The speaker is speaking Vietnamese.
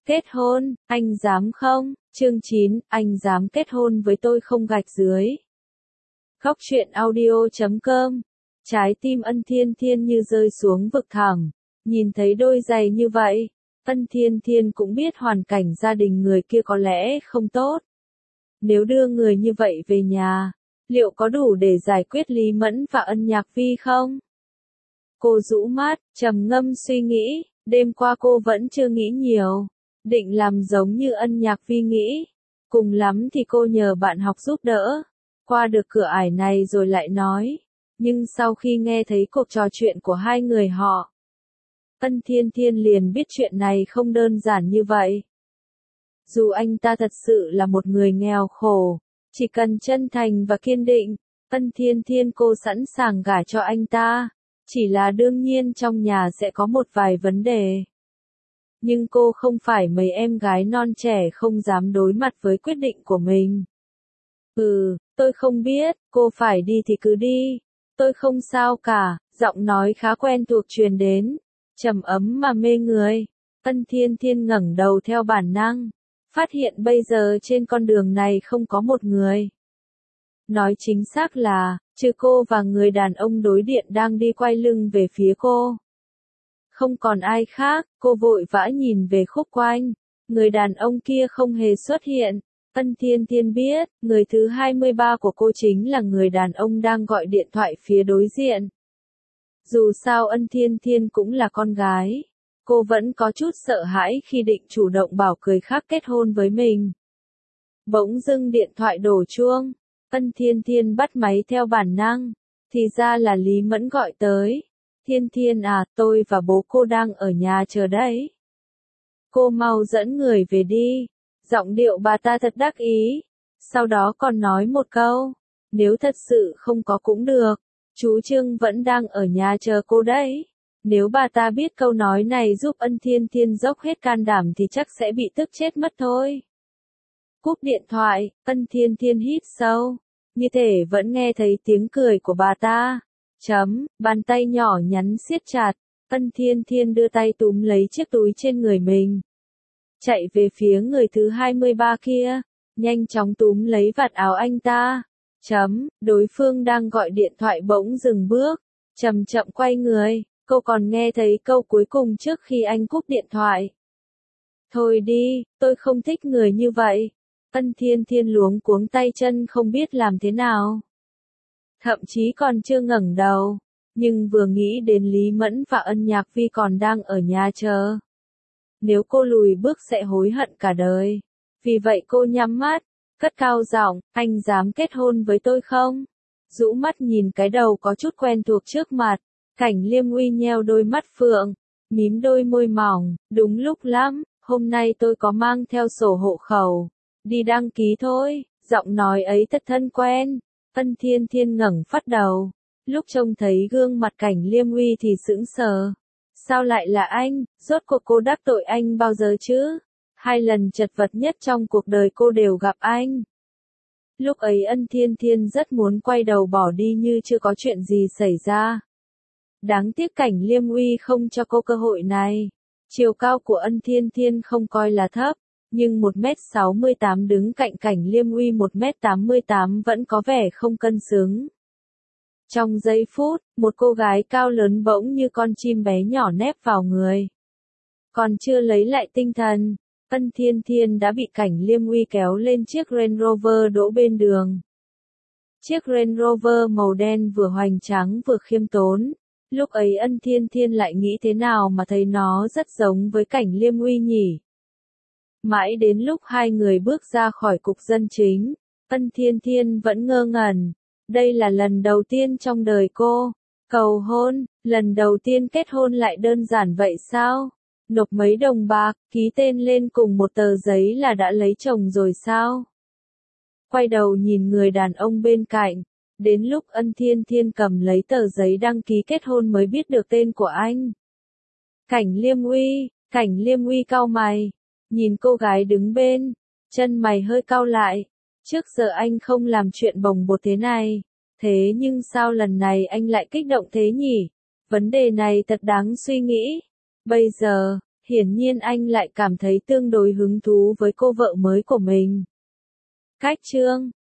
Kết hôn, anh dám không? Chương 9, anh dám kết hôn với tôi không gạch dưới. Góc truyện audio.com. Trái tim Ân Thiên Thiên như rơi xuống vực thẳm. Nhìn thấy đôi giày như vậy, Ân Thiên Thiên cũng biết hoàn cảnh gia đình người kia có lẽ không tốt. Nếu đưa người như vậy về nhà, liệu có đủ để giải quyết Lý Mẫn và Ân Nhạc Vi không? Cô rũ mắt, trầm ngâm suy nghĩ, đêm qua cô vẫn chưa nghĩ nhiều. Định làm giống như Ân Nhạc Vi nghĩ. Cùng lắm thì cô nhờ bạn học giúp đỡ. Qua được cửa ải này rồi lại nói. Nhưng sau khi nghe thấy cuộc trò chuyện của hai người họ, Ân Thiên Thiên liền biết chuyện này không đơn giản như vậy. Dù anh ta thật sự là một người nghèo khổ, chỉ cần chân thành và kiên định, Ân Thiên Thiên cô sẵn sàng gả cho anh ta. Chỉ là đương nhiên trong nhà sẽ có một vài vấn đề. Nhưng cô không phải mấy em gái non trẻ không dám đối mặt với quyết định của mình. Tôi không biết, cô phải đi thì cứ đi. Tôi không sao cả, giọng nói khá quen thuộc truyền đến. Trầm ấm mà mê người. Ân Thiên Thiên ngẩng đầu theo bản năng. Phát hiện bây giờ trên con đường này không có một người. Nói chính xác là, trừ cô và người đàn ông đối diện đang đi quay lưng về phía cô. Không còn ai khác, cô vội vã nhìn về khúc quanh. Người đàn ông kia không hề xuất hiện. Ân Thiên Thiên biết, người thứ 23 của cô chính là người đàn ông đang gọi điện thoại phía đối diện. Dù sao Ân Thiên Thiên cũng là con gái. Cô vẫn có chút sợ hãi khi định chủ động bảo người khác kết hôn với mình. Bỗng dưng điện thoại đổ chuông. Ân Thiên Thiên bắt máy theo bản năng. Thì ra là Lý Mẫn gọi tới. Thiên Thiên à, tôi và bố cô đang ở nhà chờ đấy. Cô mau dẫn người về đi. Giọng điệu bà ta thật đắc ý. Sau đó còn nói một câu. Nếu thật sự không có cũng được. Chú Trương vẫn đang ở nhà chờ cô đấy. Nếu bà ta biết câu nói này giúp Ân Thiên Thiên dốc hết can đảm thì chắc sẽ bị tức chết mất thôi. Cúp điện thoại, Ân Thiên Thiên hít sâu. Như thể vẫn nghe thấy tiếng cười của bà ta. Bàn tay nhỏ nhắn siết chặt. Ân Thiên Thiên đưa tay túm lấy chiếc túi trên người mình. Chạy về phía người thứ 23 kia. Nhanh chóng túm lấy vạt áo anh ta. Đối phương đang gọi điện thoại bỗng dừng bước. Chậm chậm quay người. Cô còn nghe thấy câu cuối cùng trước khi anh cúp điện thoại. Thôi đi, tôi không thích người như vậy. Ân Thiên Thiên luống cuống tay chân không biết làm thế nào. Thậm chí còn chưa ngẩng đầu. Nhưng vừa nghĩ đến Lý Mẫn và Ân Nhạc Vi còn đang ở nhà chờ. Nếu cô lùi bước sẽ hối hận cả đời. Vì vậy cô nhắm mắt, cất cao giọng, anh dám kết hôn với tôi không? Rũ mắt nhìn cái đầu có chút quen thuộc trước mặt. Cảnh Liêm Uy nheo đôi mắt phượng, mím đôi môi mỏng, đúng lúc lắm, hôm nay tôi có mang theo sổ hộ khẩu. Đi đăng ký thôi, giọng nói ấy thật thân quen. Ân Thiên Thiên ngẩng phát đầu. Lúc trông thấy gương mặt Cảnh Liêm Uy thì sững sờ. Sao lại là anh, rốt cuộc cô đắc tội anh bao giờ chứ? 2 lần chật vật nhất trong cuộc đời cô đều gặp anh. Lúc ấy Ân Thiên Thiên rất muốn quay đầu bỏ đi như chưa có chuyện gì xảy ra. Đáng tiếc Cảnh Liêm Uy không cho cô cơ hội này. Chiều cao của Ân Thiên Thiên không coi là thấp, nhưng 1m68 đứng cạnh Cảnh Liêm Uy 1m88 vẫn có vẻ không cân xứng. Trong giây phút, một cô gái cao lớn bỗng như con chim bé nhỏ nép vào người. Còn chưa lấy lại tinh thần, Ân Thiên Thiên đã bị Cảnh Liêm Uy kéo lên chiếc Range Rover đỗ bên đường. Chiếc Range Rover màu đen vừa hoành tráng vừa khiêm tốn. Lúc ấy Ân Thiên Thiên lại nghĩ thế nào mà thấy nó rất giống với Cảnh Liêm Uy nhỉ? Mãi đến lúc hai người bước ra khỏi cục dân chính, Ân Thiên Thiên vẫn ngơ ngẩn. Đây là lần đầu tiên trong đời cô cầu hôn, lần đầu tiên kết hôn lại đơn giản vậy sao? Nộp mấy đồng bạc, ký tên lên cùng một tờ giấy là đã lấy chồng rồi sao? Quay đầu nhìn người đàn ông bên cạnh. Đến lúc Ân Thiên Thiên cầm lấy tờ giấy đăng ký kết hôn mới biết được tên của anh. Cảnh Liêm Uy cau mày. Nhìn cô gái đứng bên, chân mày hơi cau lại. Trước giờ anh không làm chuyện bồng bột thế này. Thế nhưng sao lần này anh lại kích động thế nhỉ? Vấn đề này thật đáng suy nghĩ. Bây giờ, Hiển nhiên anh lại cảm thấy tương đối hứng thú với cô vợ mới của mình. Cách chương